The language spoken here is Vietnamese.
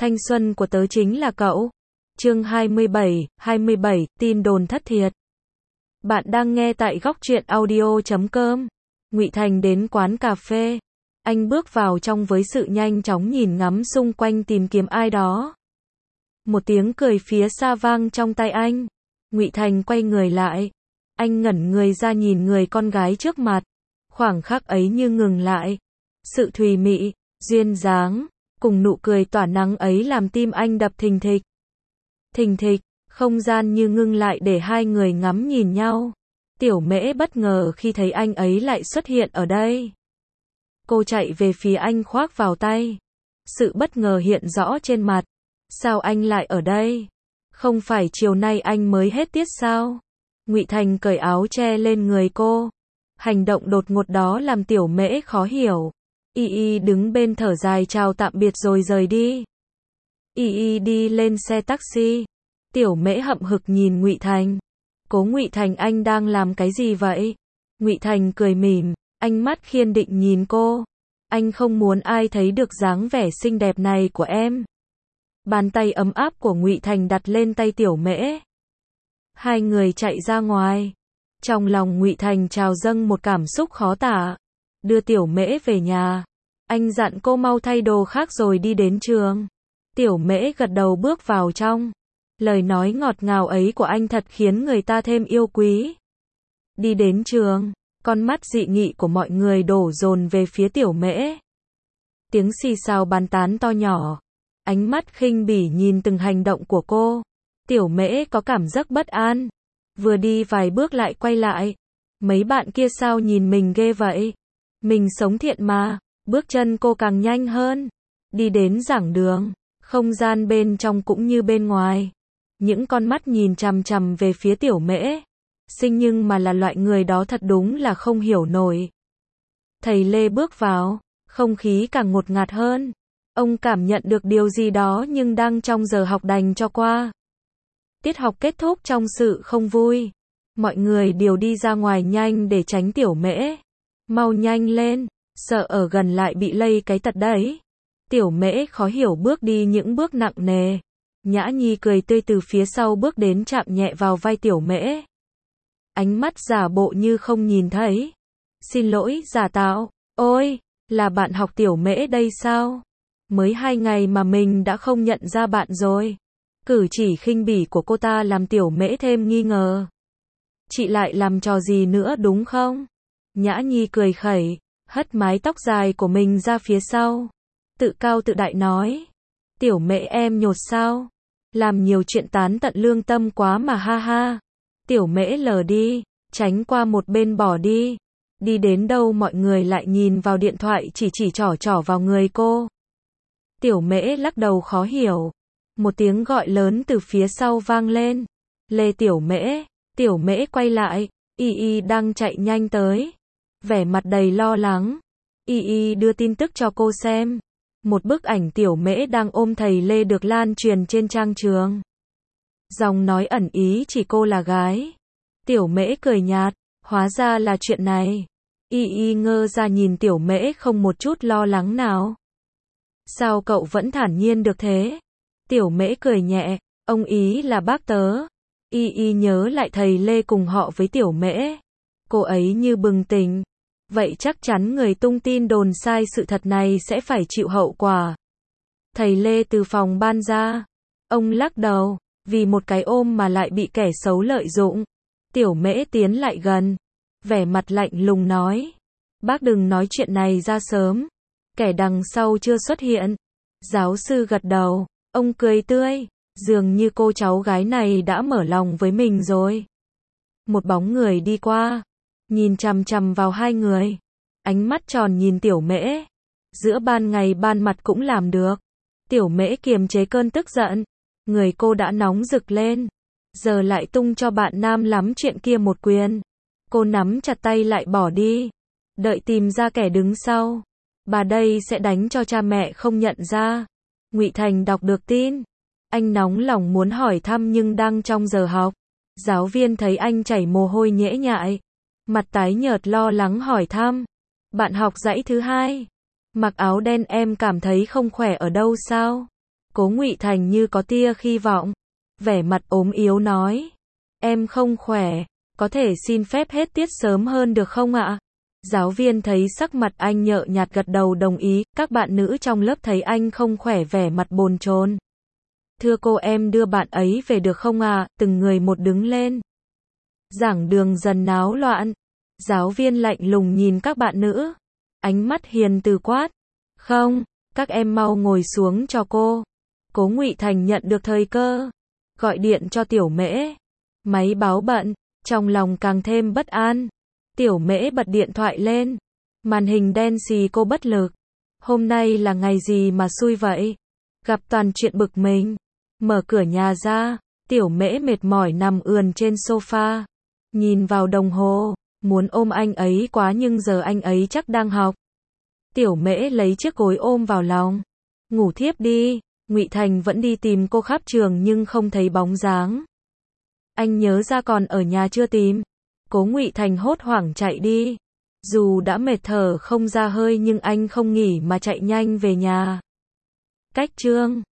Thanh xuân của tớ chính là cậu. Chương 27, tin đồn thất thiệt. Bạn đang nghe tại góc truyện audio.com. Ngụy Thành đến quán cà phê. Anh bước vào trong với sự nhanh chóng nhìn ngắm xung quanh tìm kiếm ai đó. Một tiếng cười phía xa vang trong tai anh. Ngụy Thành quay người lại. Anh ngẩn người ra nhìn người con gái trước mặt. Khoảng khắc ấy như ngừng lại. Sự thùy mị, duyên dáng, cùng nụ cười tỏa nắng ấy làm tim anh đập thình thịch. Thình thịch, không gian như ngưng lại để hai người ngắm nhìn nhau. Tiểu Mễ bất ngờ khi thấy anh ấy lại xuất hiện ở đây. Cô chạy về phía anh khoác vào tay. Sự bất ngờ hiện rõ trên mặt. Sao anh lại ở đây? Không phải chiều nay anh mới hết tiết sao? Ngụy Thành cởi áo che lên người cô. Hành động đột ngột đó làm Tiểu Mễ khó hiểu. Y Y đứng bên thở dài chào tạm biệt rồi rời đi. Y Y đi lên xe taxi. Tiểu Mễ hậm hực nhìn Ngụy Thành. Cố Ngụy Thành, anh đang làm cái gì vậy? Ngụy Thành cười mỉm, ánh mắt kiên định nhìn cô. Anh không muốn ai thấy được dáng vẻ xinh đẹp này của em. Bàn tay ấm áp của Ngụy Thành đặt lên tay Tiểu Mễ. Hai người chạy ra ngoài. Trong lòng Ngụy Thành trào dâng một cảm xúc khó tả. Đưa Tiểu Mễ về nhà. Anh dặn cô mau thay đồ khác rồi đi đến trường. Tiểu Mễ gật đầu bước vào trong. Lời nói ngọt ngào ấy của anh thật khiến người ta thêm yêu quý. Đi đến trường, con mắt dị nghị của mọi người đổ dồn về phía Tiểu Mễ. Tiếng xì xào bàn tán to nhỏ. Ánh mắt khinh bỉ nhìn từng hành động của cô. Tiểu Mễ có cảm giác bất an. Vừa đi vài bước lại quay lại. Mấy bạn kia sao nhìn mình ghê vậy? Mình sống thiện mà. Bước chân cô càng nhanh hơn. Đi đến giảng đường. Không gian bên trong cũng như bên ngoài. Những con mắt nhìn chằm chằm về phía Tiểu Mễ. Xinh nhưng mà là loại người đó thật đúng là không hiểu nổi. Thầy Lê bước vào. Không khí càng ngột ngạt hơn. Ông cảm nhận được điều gì đó nhưng đang trong giờ học đành cho qua. Tiết học kết thúc trong sự không vui. Mọi người đều đi ra ngoài nhanh để tránh Tiểu Mễ. Mau nhanh lên, sợ ở gần lại bị lây cái tật đấy. Tiểu Mễ khó hiểu bước đi những bước nặng nề. Nhã Nhi cười tươi từ phía sau bước đến chạm nhẹ vào vai Tiểu Mễ. Ánh mắt giả bộ như không nhìn thấy. Xin lỗi, giả tạo. Ôi, là bạn học Tiểu Mễ đây sao? Mới 2 ngày mà mình đã không nhận ra bạn rồi. Cử chỉ khinh bỉ của cô ta làm Tiểu Mễ thêm nghi ngờ. Chị lại làm trò gì nữa đúng không? Nhã Nhi cười khẩy, hất mái tóc dài của mình ra phía sau. Tự cao tự đại nói. Tiểu Mễ em nhột sao? Làm nhiều chuyện tán tận lương tâm quá mà ha ha. Tiểu Mễ lờ đi, tránh qua một bên bỏ đi. Đi đến đâu mọi người lại nhìn vào điện thoại chỉ trỏ vào người cô. Tiểu Mễ lắc đầu khó hiểu. Một tiếng gọi lớn từ phía sau vang lên. Lê Tiểu Mễ. Tiểu Mễ quay lại. Y Y đang chạy nhanh tới. Vẻ mặt đầy lo lắng. Y Y đưa tin tức cho cô xem. Một bức ảnh Tiểu Mễ đang ôm thầy Lê được lan truyền trên trang trường. Giọng nói ẩn ý chỉ cô là gái. Tiểu Mễ cười nhạt. Hóa ra là chuyện này. Y Y ngơ ra nhìn Tiểu Mễ không một chút lo lắng nào. Sao cậu vẫn thản nhiên được thế? Tiểu Mễ cười nhẹ. Ông ý là bác tớ. Y Y nhớ lại thầy Lê cùng họ với Tiểu Mễ. Cô ấy như bừng tỉnh. Vậy chắc chắn người tung tin đồn sai sự thật này sẽ phải chịu hậu quả. Thầy Lê từ phòng ban ra. Ông lắc đầu. Vì một cái ôm mà lại bị kẻ xấu lợi dụng. Tiểu Mễ tiến lại gần. Vẻ mặt lạnh lùng nói. Bác đừng nói chuyện này ra sớm. Kẻ đằng sau chưa xuất hiện. Giáo sư gật đầu. Ông cười tươi. Dường như cô cháu gái này đã mở lòng với mình rồi. Một bóng người đi qua. Nhìn chằm chằm vào hai người. Ánh mắt tròn nhìn Tiểu Mễ. Giữa ban ngày ban mặt cũng làm được. Tiểu Mễ kiềm chế cơn tức giận. Người cô đã nóng rực lên. Giờ lại tung cho bạn nam lắm chuyện kia một quyền. Cô nắm chặt tay lại bỏ đi. Đợi tìm ra kẻ đứng sau. Bà đây sẽ đánh cho cha mẹ không nhận ra. Ngụy Thành đọc được tin. Anh nóng lòng muốn hỏi thăm nhưng đang trong giờ học. Giáo viên thấy anh chảy mồ hôi nhễ nhại. Mặt tái nhợt lo lắng hỏi thăm. Bạn học dãy thứ 2. Mặc áo đen em cảm thấy không khỏe ở đâu sao? Cố Ngụy Thành như có tia hy vọng, vẻ mặt ốm yếu nói, em không khỏe, có thể xin phép hết tiết sớm hơn được không ạ? Giáo viên thấy sắc mặt anh nhợt nhạt gật đầu đồng ý, các bạn nữ trong lớp thấy anh không khỏe vẻ mặt bồn chồn. Thưa cô, em đưa bạn ấy về được không ạ? Từng người một đứng lên. Giảng đường dần náo loạn. Giáo viên lạnh lùng nhìn các bạn nữ. Ánh mắt hiền từ quát. Không, các em mau ngồi xuống cho cô. Cố Ngụy Thành nhận được thời cơ. Gọi điện cho Tiểu Mễ. Máy báo bận, trong lòng càng thêm bất an. Tiểu Mễ bật điện thoại lên. Màn hình đen xì, cô bất lực. Hôm nay là ngày gì mà xui vậy? Gặp toàn chuyện bực mình. Mở cửa nhà ra, Tiểu Mễ mệt mỏi nằm ườn trên sofa. Nhìn vào đồng hồ, muốn ôm anh ấy quá nhưng giờ anh ấy chắc đang học. Tiểu Mễ lấy chiếc gối ôm vào lòng. Ngủ thiếp đi. Ngụy Thành vẫn đi tìm cô khắp trường nhưng không thấy bóng dáng. Anh nhớ ra còn ở nhà chưa tìm. Cố Ngụy Thành hốt hoảng chạy đi. Dù đã mệt thở không ra hơi nhưng anh không nghỉ mà chạy nhanh về nhà. Cách chương